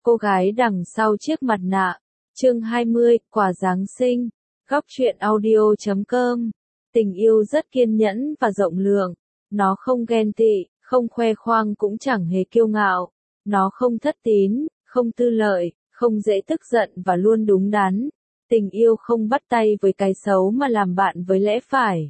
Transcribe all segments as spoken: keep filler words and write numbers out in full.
Cô gái đằng sau chiếc mặt nạ. Chương hai mươi, quà Giáng sinh. Góc truyện audio chấm com. Tình yêu rất kiên nhẫn và rộng lượng. Nó không ghen tị, không khoe khoang cũng chẳng hề kiêu ngạo. Nó không thất tín, không tư lợi, không dễ tức giận và luôn đúng đắn. Tình yêu không bắt tay với cái xấu mà làm bạn với lẽ phải.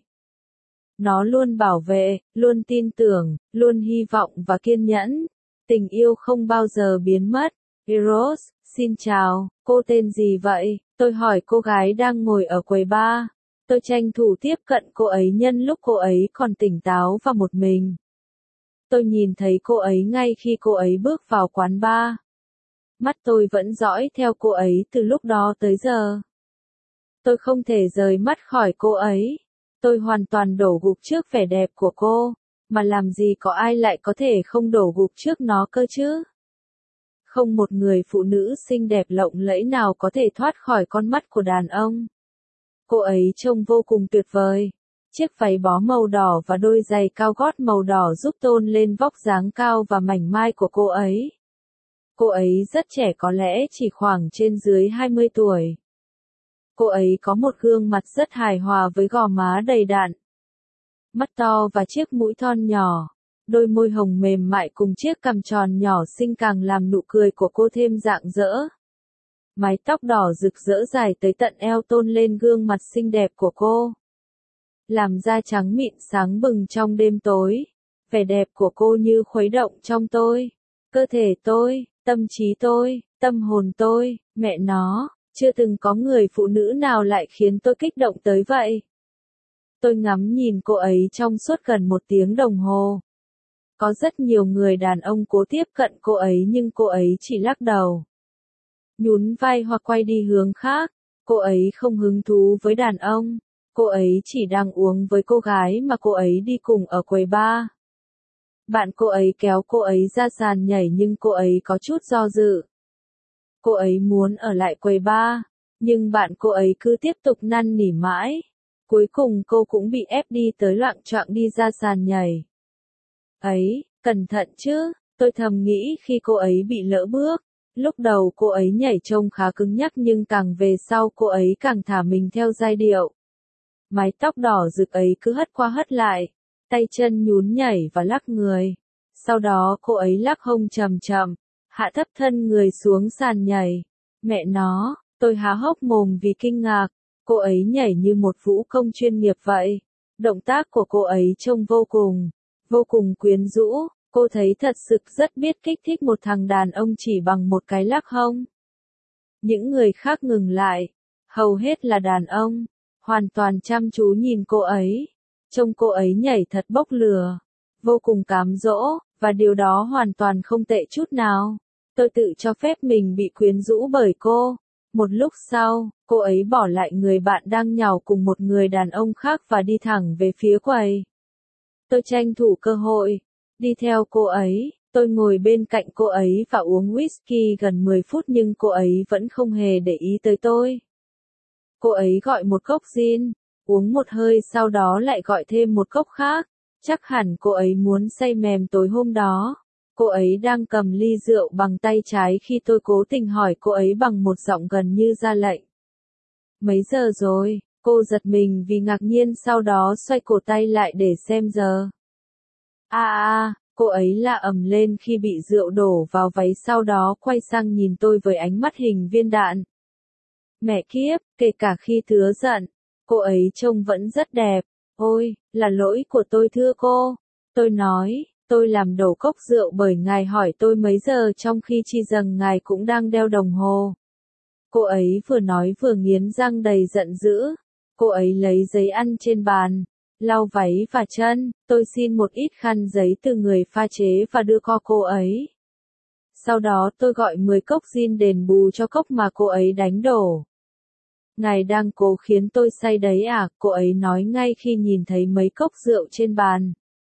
Nó luôn bảo vệ, luôn tin tưởng, luôn hy vọng và kiên nhẫn. Tình yêu không bao giờ biến mất. Eros, xin chào, cô tên gì vậy? Tôi hỏi cô gái đang ngồi ở quầy bar. Tôi tranh thủ tiếp cận cô ấy nhân lúc cô ấy còn tỉnh táo và một mình. Tôi nhìn thấy cô ấy ngay khi cô ấy bước vào quán bar. Mắt tôi vẫn dõi theo cô ấy từ lúc đó tới giờ. Tôi không thể rời mắt khỏi cô ấy. Tôi hoàn toàn đổ gục trước vẻ đẹp của cô, mà làm gì có ai lại có thể không đổ gục trước nó cơ chứ? Không một người phụ nữ xinh đẹp lộng lẫy nào có thể thoát khỏi con mắt của đàn ông. Cô ấy trông vô cùng tuyệt vời. Chiếc váy bó màu đỏ và đôi giày cao gót màu đỏ giúp tôn lên vóc dáng cao và mảnh mai của cô ấy. Cô ấy rất trẻ, có lẽ chỉ khoảng trên dưới hai mươi tuổi. Cô ấy có một gương mặt rất hài hòa với gò má đầy đặn, mắt to và chiếc mũi thon nhỏ. Đôi môi hồng mềm mại cùng chiếc cằm tròn nhỏ xinh càng làm nụ cười của cô thêm rạng rỡ. Mái tóc đỏ rực rỡ dài tới tận eo tôn lên gương mặt xinh đẹp của cô, làm da trắng mịn sáng bừng trong đêm tối. Vẻ đẹp của cô như khuấy động trong tôi, cơ thể tôi, tâm trí tôi, tâm hồn tôi. Mẹ nó, chưa từng có người phụ nữ nào lại khiến tôi kích động tới vậy. Tôi ngắm nhìn cô ấy trong suốt gần một tiếng đồng hồ. Có rất nhiều người đàn ông cố tiếp cận cô ấy nhưng cô ấy chỉ lắc đầu, nhún vai hoặc quay đi hướng khác. Cô ấy không hứng thú với đàn ông. Cô ấy chỉ đang uống với cô gái mà cô ấy đi cùng ở quầy bar. Bạn cô ấy kéo cô ấy ra sàn nhảy nhưng cô ấy có chút do dự. Cô ấy muốn ở lại quầy bar, nhưng bạn cô ấy cứ tiếp tục năn nỉ mãi. Cuối cùng cô cũng bị ép đi tới loạng choạng đi ra sàn nhảy. Ấy, cẩn thận chứ, tôi thầm nghĩ khi cô ấy bị lỡ bước. Lúc đầu cô ấy nhảy trông khá cứng nhắc nhưng càng về sau cô ấy càng thả mình theo giai điệu. Mái tóc đỏ rực ấy cứ hất qua hất lại, tay chân nhún nhảy và lắc người. Sau đó cô ấy lắc hông chậm chậm, hạ thấp thân người xuống sàn nhảy. Mẹ nó, tôi há hốc mồm vì kinh ngạc. Cô ấy nhảy như một vũ công chuyên nghiệp vậy. Động tác của cô ấy trông vô cùng, vô cùng quyến rũ. Cô thấy thật sự rất biết kích thích một thằng đàn ông chỉ bằng một cái lắc hông. Những người khác ngừng lại, hầu hết là đàn ông, hoàn toàn chăm chú nhìn cô ấy. Trông cô ấy nhảy thật bốc lửa, vô cùng cám dỗ, và điều đó hoàn toàn không tệ chút nào. Tôi tự cho phép mình bị quyến rũ bởi cô. Một lúc sau, cô ấy bỏ lại người bạn đang nhào cùng một người đàn ông khác và đi thẳng về phía quầy. Tôi tranh thủ cơ hội, đi theo cô ấy. Tôi ngồi bên cạnh cô ấy và uống whisky gần mười phút nhưng cô ấy vẫn không hề để ý tới tôi. Cô ấy gọi một cốc gin, uống một hơi sau đó lại gọi thêm một cốc khác. Chắc hẳn cô ấy muốn say mềm tối hôm đó. Cô ấy đang cầm ly rượu bằng tay trái khi tôi cố tình hỏi cô ấy bằng một giọng gần như ra lệnh. Mấy giờ rồi? Cô giật mình vì ngạc nhiên sau đó xoay cổ tay lại để xem giờ. À à, cô ấy la ầm lên khi bị rượu đổ vào váy sau đó quay sang nhìn tôi với ánh mắt hình viên đạn. Mẹ kiếp, kể cả khi thứa giận, cô ấy trông vẫn rất đẹp. Ôi, là lỗi của tôi thưa cô. Tôi nói, tôi làm đổ cốc rượu bởi ngài hỏi tôi mấy giờ trong khi chi rằng ngài cũng đang đeo đồng hồ. Cô ấy vừa nói vừa nghiến răng đầy giận dữ. Cô ấy lấy giấy ăn trên bàn, lau váy và chân. Tôi xin một ít khăn giấy từ người pha chế và đưa cho cô ấy. Sau đó tôi gọi mười cốc gin đền bù cho cốc mà cô ấy đánh đổ. Ngài đang cố khiến tôi say đấy à? Cô ấy nói ngay khi nhìn thấy mấy cốc rượu trên bàn.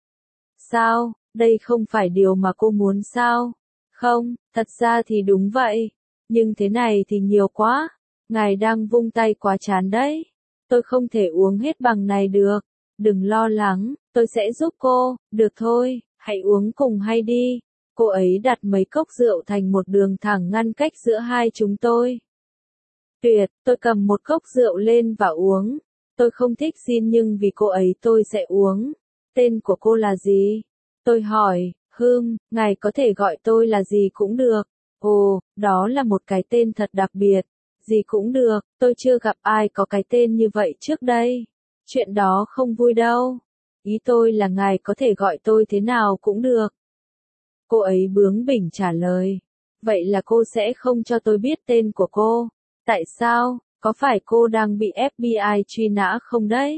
Sao, đây không phải điều mà cô muốn sao? Không, thật ra thì đúng vậy. Nhưng thế này thì nhiều quá. Ngài đang vung tay quá chán đấy. Tôi không thể uống hết bằng này được. Đừng lo lắng, tôi sẽ giúp cô. Được thôi, hãy uống cùng hay đi. Cô ấy đặt mấy cốc rượu thành một đường thẳng ngăn cách giữa hai chúng tôi. Tuyệt, tôi cầm một cốc rượu lên và uống. Tôi không thích gin nhưng vì cô ấy tôi sẽ uống. Tên của cô là gì? Tôi hỏi, Hương, ngài có thể gọi tôi là gì cũng được. Ồ, đó là một cái tên thật đặc biệt. Gì cũng được, tôi chưa gặp ai có cái tên như vậy trước đây. Chuyện đó không vui đâu. Ý tôi là ngài có thể gọi tôi thế nào cũng được. Cô ấy bướng bỉnh trả lời. Vậy là cô sẽ không cho tôi biết tên của cô. Tại sao? Có phải cô đang bị ép bi ai truy nã không đấy?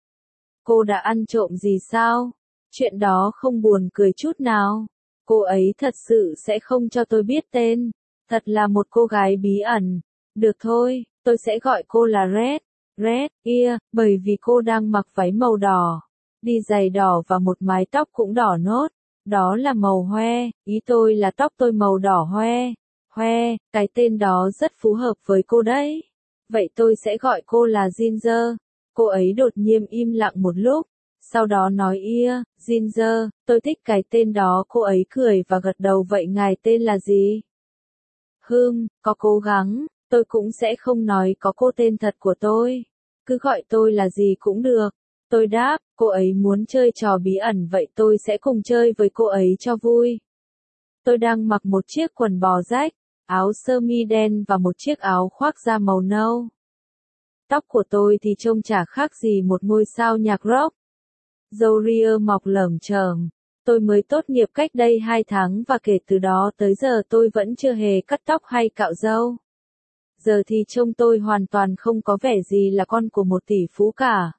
Cô đã ăn trộm gì sao? Chuyện đó không buồn cười chút nào. Cô ấy thật sự sẽ không cho tôi biết tên. Thật là một cô gái bí ẩn. Được thôi, tôi sẽ gọi cô là Red. Red, kia, bởi vì cô đang mặc váy màu đỏ. Đi giày đỏ và một mái tóc cũng đỏ nốt. Đó là màu hoe, ý tôi là tóc tôi màu đỏ hoe. Hoe, cái tên đó rất phù hợp với cô đấy. Vậy tôi sẽ gọi cô là Ginger. Cô ấy đột nhiên im lặng một lúc. Sau đó nói ia, Ginger, tôi thích cái tên đó. Cô ấy cười và gật đầu. Vậy ngài tên là gì? Hương, có cố gắng, tôi cũng sẽ không nói có cô tên thật của tôi. Cứ gọi tôi là gì cũng được. Tôi đáp, cô ấy muốn chơi trò bí ẩn vậy tôi sẽ cùng chơi với cô ấy cho vui. Tôi đang mặc một chiếc quần bò rách, áo sơ mi đen và một chiếc áo khoác da màu nâu. Tóc của tôi thì trông chả khác gì một ngôi sao nhạc rock. Râu ria mọc lởm chởm. Tôi mới tốt nghiệp cách đây hai tháng và kể từ đó tới giờ tôi vẫn chưa hề cắt tóc hay cạo râu. Giờ thì trông tôi hoàn toàn không có vẻ gì là con của một tỷ phú cả.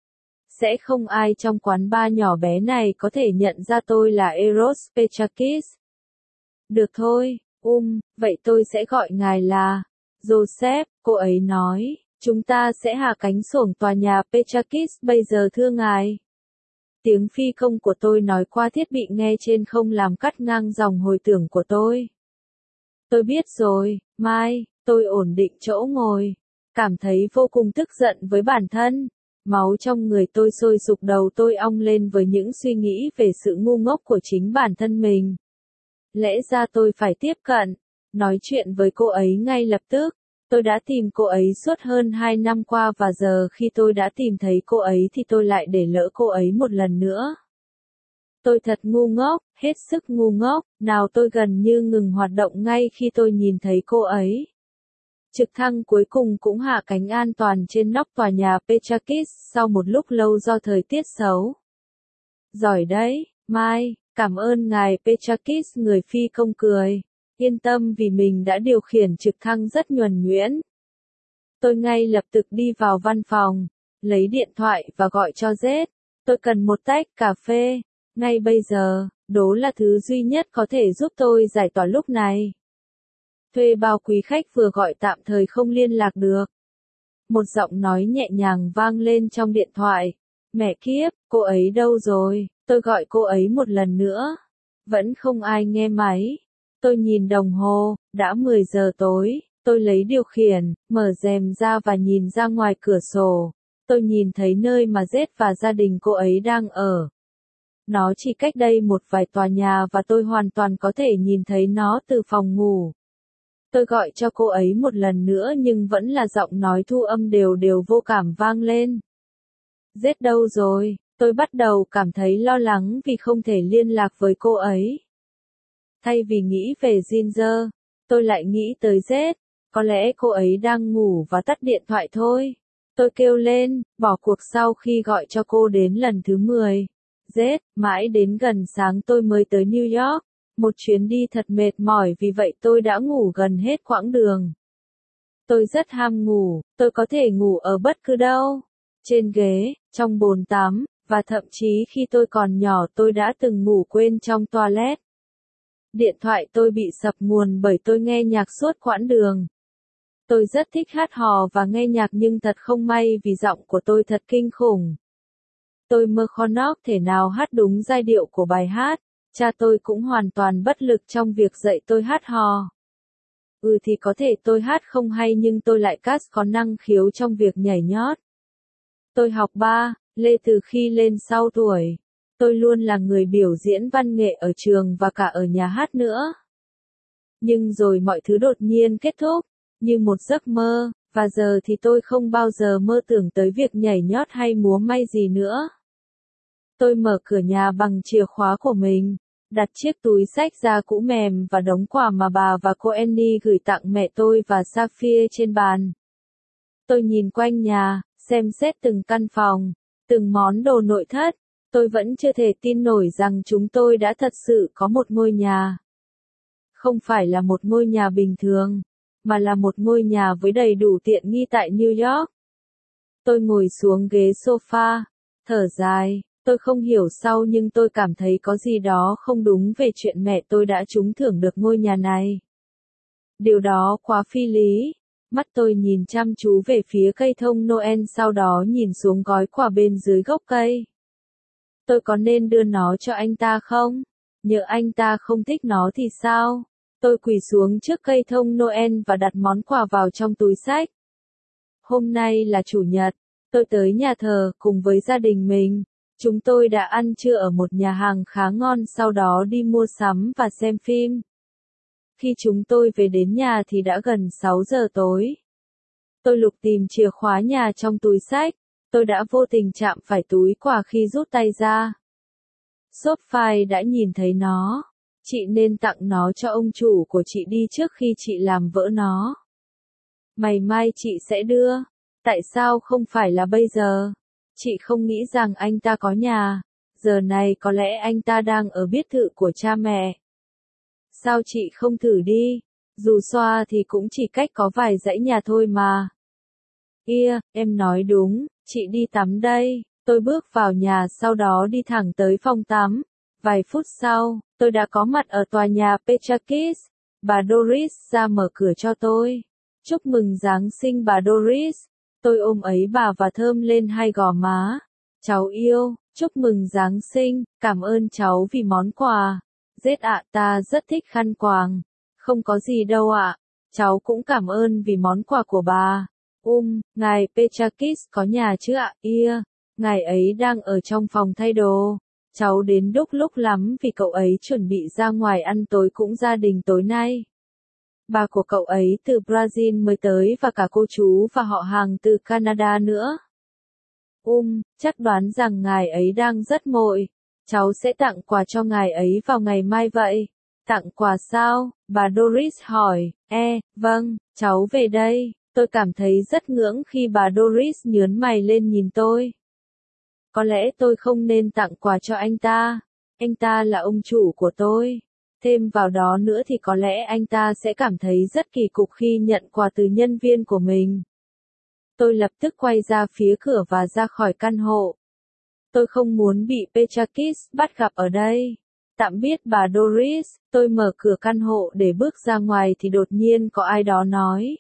Sẽ không ai trong quán bar nhỏ bé này có thể nhận ra tôi là Eros Petrakis. Được thôi, um, vậy tôi sẽ gọi ngài là Joseph, cô ấy nói. Chúng ta sẽ hạ cánh xuồng tòa nhà Petrakis bây giờ thưa ngài. Tiếng phi công của tôi nói qua thiết bị nghe trên không làm cắt ngang dòng hồi tưởng của tôi. Tôi biết rồi, Mai, tôi ổn định chỗ ngồi. Cảm thấy vô cùng tức giận với bản thân. Máu trong người tôi sôi sục đầu tôi ong lên với những suy nghĩ về sự ngu ngốc của chính bản thân mình. Lẽ ra tôi phải tiếp cận, nói chuyện với cô ấy ngay lập tức. Tôi đã tìm cô ấy suốt hơn hai năm qua và giờ khi tôi đã tìm thấy cô ấy thì tôi lại để lỡ cô ấy một lần nữa. Tôi thật ngu ngốc, hết sức ngu ngốc, nào tôi gần như ngừng hoạt động ngay khi tôi nhìn thấy cô ấy. Trực thăng cuối cùng cũng hạ cánh an toàn trên nóc tòa nhà Petrakis sau một lúc lâu do thời tiết xấu. Giỏi đấy, Mai, cảm ơn ngài Petrakis, người phi công cười. Yên tâm vì mình đã điều khiển trực thăng rất nhuần nhuyễn. Tôi ngay lập tức đi vào văn phòng, lấy điện thoại và gọi cho Z. Tôi cần một tách cà phê. Ngay bây giờ, đó là thứ duy nhất có thể giúp tôi giải tỏa lúc này. Thuê bao quý khách vừa gọi tạm thời không liên lạc được. Một giọng nói nhẹ nhàng vang lên trong điện thoại. Mẹ kiếp, cô ấy đâu rồi? Tôi gọi cô ấy một lần nữa. Vẫn không ai nghe máy. Tôi nhìn đồng hồ, đã mười giờ tối. Tôi lấy điều khiển, mở rèm ra và nhìn ra ngoài cửa sổ. Tôi nhìn thấy nơi mà Z và gia đình cô ấy đang ở. Nó chỉ cách đây một vài tòa nhà và tôi hoàn toàn có thể nhìn thấy nó từ phòng ngủ. Tôi gọi cho cô ấy một lần nữa nhưng vẫn là giọng nói thu âm đều đều vô cảm vang lên. Z đâu rồi? Tôi bắt đầu cảm thấy lo lắng vì không thể liên lạc với cô ấy. Thay vì nghĩ về Ginger, tôi lại nghĩ tới Z. Có lẽ cô ấy đang ngủ và tắt điện thoại thôi. Tôi kêu lên, bỏ cuộc sau khi gọi cho cô đến lần thứ mười. Z, mãi đến gần sáng tôi mới tới New York. Một chuyến đi thật mệt mỏi vì vậy tôi đã ngủ gần hết quãng đường. Tôi rất ham ngủ, tôi có thể ngủ ở bất cứ đâu. Trên ghế, trong bồn tắm, và thậm chí khi tôi còn nhỏ tôi đã từng ngủ quên trong toilet. Điện thoại tôi bị sập nguồn bởi tôi nghe nhạc suốt quãng đường. Tôi rất thích hát hò và nghe nhạc nhưng thật không may vì giọng của tôi thật kinh khủng. Tôi mơ khó nóc thể nào hát đúng giai điệu của bài hát. Cha tôi cũng hoàn toàn bất lực trong việc dạy tôi hát hò. Ừ thì có thể tôi hát không hay nhưng tôi lại cast có năng khiếu trong việc nhảy nhót. Tôi học ba, lê từ khi lên sáu tuổi. Tôi luôn là người biểu diễn văn nghệ ở trường và cả ở nhà hát nữa. Nhưng rồi mọi thứ đột nhiên kết thúc, như một giấc mơ, và giờ thì tôi không bao giờ mơ tưởng tới việc nhảy nhót hay múa may gì nữa. Tôi mở cửa nhà bằng chìa khóa của mình, đặt chiếc túi xách da cũ mềm và đống quà mà bà và cô Annie gửi tặng mẹ tôi và Sapphire trên bàn. Tôi nhìn quanh nhà, xem xét từng căn phòng, từng món đồ nội thất. Tôi vẫn chưa thể tin nổi rằng chúng tôi đã thật sự có một ngôi nhà. Không phải là một ngôi nhà bình thường, mà là một ngôi nhà với đầy đủ tiện nghi tại New York. Tôi ngồi xuống ghế sofa, thở dài. Tôi không hiểu sao nhưng tôi cảm thấy có gì đó không đúng về chuyện mẹ tôi đã trúng thưởng được ngôi nhà này. Điều đó quá phi lý. Mắt tôi nhìn chăm chú về phía cây thông Noel, sau đó nhìn xuống gói quà bên dưới gốc cây. Tôi có nên đưa nó cho anh ta không? Nhỡ anh ta không thích nó thì sao? Tôi quỳ xuống trước cây thông Noel và đặt món quà vào trong túi xách. Hôm nay là Chủ nhật, tôi tới nhà thờ cùng với gia đình mình. Chúng tôi đã ăn trưa ở một nhà hàng khá ngon, sau đó đi mua sắm và xem phim. Khi chúng tôi về đến nhà thì đã gần sáu giờ tối. Tôi lục tìm chìa khóa nhà trong túi xách. Tôi đã vô tình chạm phải túi quà khi rút tay ra. Sophie đã nhìn thấy nó. Chị nên tặng nó cho ông chủ của chị đi trước khi chị làm vỡ nó. Ngày mai chị sẽ đưa. Tại sao không phải là bây giờ? Chị không nghĩ rằng anh ta có nhà. Giờ này có lẽ anh ta đang ở biệt thự của cha mẹ. Sao chị không thử đi? Dù xoa thì cũng chỉ cách có vài dãy nhà thôi mà. Ia, em nói đúng, chị đi tắm đây. Tôi bước vào nhà, sau đó đi thẳng tới phòng tắm. Vài phút sau, tôi đã có mặt ở tòa nhà Petrakis. Bà Doris ra mở cửa cho tôi. Chúc mừng Giáng sinh bà Doris. Tôi ôm ấy bà và thơm lên hai gò má. Cháu yêu, chúc mừng Giáng sinh, cảm ơn cháu vì món quà. Rết ạ, ta rất thích khăn quàng. Không có gì đâu ạ. Cháu cũng cảm ơn vì món quà của bà. Um, ngài Petrakis có nhà chứ ạ? Ia, ngài ấy đang ở trong phòng thay đồ. Cháu đến đúc lúc lắm vì cậu ấy chuẩn bị ra ngoài ăn tối cùng gia đình tối nay. Bà của cậu ấy từ Brazil mới tới và cả cô chú và họ hàng từ Canada nữa. Um, chắc đoán rằng ngài ấy đang rất vội. Cháu sẽ tặng quà cho ngài ấy vào ngày mai vậy. Tặng quà sao? Bà Doris hỏi. E, vâng, cháu về đây. Tôi cảm thấy rất ngưỡng khi bà Doris nhướng mày lên nhìn tôi. Có lẽ tôi không nên tặng quà cho anh ta. Anh ta là ông chủ của tôi. Thêm vào đó nữa thì có lẽ anh ta sẽ cảm thấy rất kỳ cục khi nhận quà từ nhân viên của mình. Tôi lập tức quay ra phía cửa và ra khỏi căn hộ. Tôi không muốn bị Petrakis bắt gặp ở đây. Tạm biệt bà Doris, tôi mở cửa căn hộ để bước ra ngoài thì đột nhiên có ai đó nói.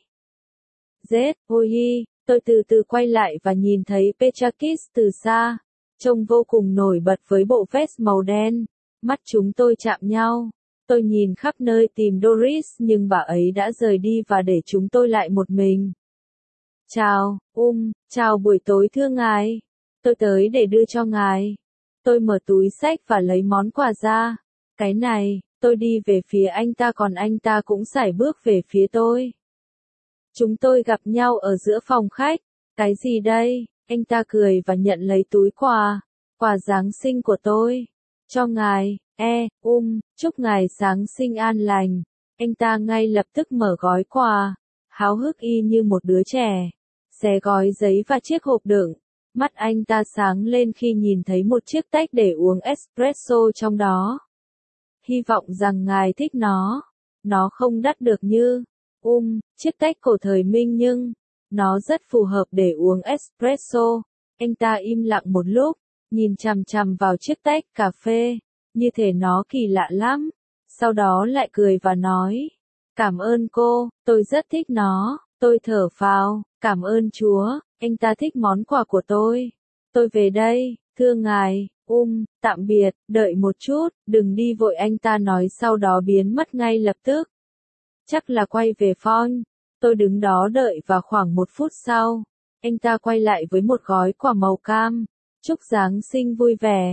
Z, ôi, tôi từ từ quay lại và nhìn thấy Petrakis từ xa. Trông vô cùng nổi bật với bộ vest màu đen. Mắt chúng tôi chạm nhau. Tôi nhìn khắp nơi tìm Doris nhưng bà ấy đã rời đi và để chúng tôi lại một mình. Chào, um, chào buổi tối thưa ngài. Tôi tới để đưa cho ngài. Tôi mở túi xách và lấy món quà ra. Cái này, tôi đi về phía anh ta còn anh ta cũng sải bước về phía tôi. Chúng tôi gặp nhau ở giữa phòng khách. Cái gì đây? Anh ta cười và nhận lấy túi quà. Quà Giáng sinh của tôi. Cho ngài, e, um, chúc ngài Giáng sinh an lành. Anh ta ngay lập tức mở gói quà. Háo hức y như một đứa trẻ. Xé gói giấy và chiếc hộp đựng. Mắt anh ta sáng lên khi nhìn thấy một chiếc tách để uống espresso trong đó. Hy vọng rằng ngài thích nó. Nó không đắt được như, um, chiếc tách cổ thời Minh nhưng, nó rất phù hợp để uống espresso. Anh ta im lặng một lúc, nhìn chằm chằm vào chiếc tách cà phê, như thể nó kỳ lạ lắm. Sau đó lại cười và nói, cảm ơn cô, tôi rất thích nó. Tôi thở phào, cảm ơn Chúa, anh ta thích món quà của tôi. Tôi về đây, thưa ngài, um, tạm biệt, đợi một chút, đừng đi vội anh ta nói sau đó biến mất ngay lập tức. Chắc là quay về phone. Tôi đứng đó đợi và khoảng một phút sau, anh ta quay lại với một gói quà màu cam. Chúc Giáng sinh vui vẻ.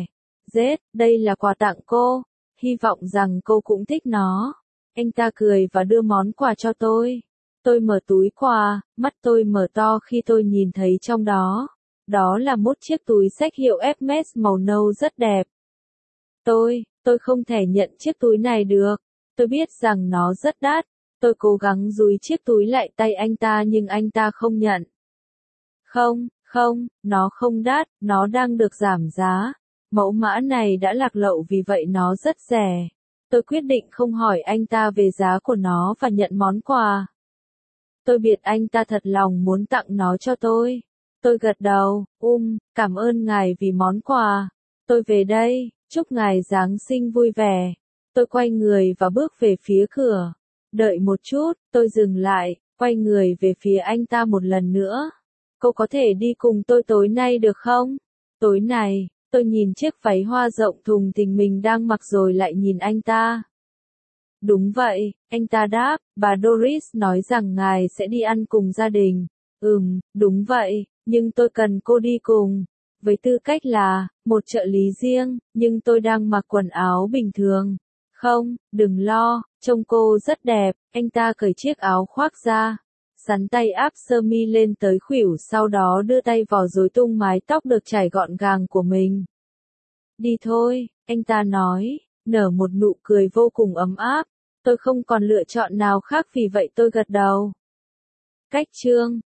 Dết, đây là quà tặng cô, hy vọng rằng cô cũng thích nó. Anh ta cười và đưa món quà cho tôi. Tôi mở túi quà, mắt tôi mở to khi tôi nhìn thấy trong đó. Đó là một chiếc túi xách hiệu Hermes màu nâu rất đẹp. Tôi, tôi không thể nhận chiếc túi này được. Tôi biết rằng nó rất đắt. Tôi cố gắng dúi chiếc túi lại tay anh ta nhưng anh ta không nhận. Không, không, nó không đắt, nó đang được giảm giá. Mẫu mã này đã lạc lậu vì vậy nó rất rẻ. Tôi quyết định không hỏi anh ta về giá của nó và nhận món quà. Tôi biết anh ta thật lòng muốn tặng nó cho tôi. Tôi gật đầu, um, cảm ơn ngài vì món quà. Tôi về đây, chúc ngài Giáng sinh vui vẻ. Tôi quay người và bước về phía cửa. Đợi một chút, tôi dừng lại, quay người về phía anh ta một lần nữa. Cô có thể đi cùng tôi tối nay được không? Tối này, tôi nhìn chiếc váy hoa rộng thùng thình mình đang mặc rồi lại nhìn anh ta. Đúng vậy, anh ta đáp, bà Doris nói rằng ngài sẽ đi ăn cùng gia đình. Ừm, đúng vậy, nhưng tôi cần cô đi cùng. Với tư cách là một trợ lý riêng, nhưng tôi đang mặc quần áo bình thường. Không, đừng lo, trông cô rất đẹp. Anh ta cởi chiếc áo khoác ra, sắn tay áp sơ mi lên tới khuỷu, sau đó đưa tay vò rối tung mái tóc được chải gọn gàng của mình. Đi thôi, anh ta nói, nở một nụ cười vô cùng ấm áp. Tôi không còn lựa chọn nào khác vì vậy tôi gật đầu. Cách chương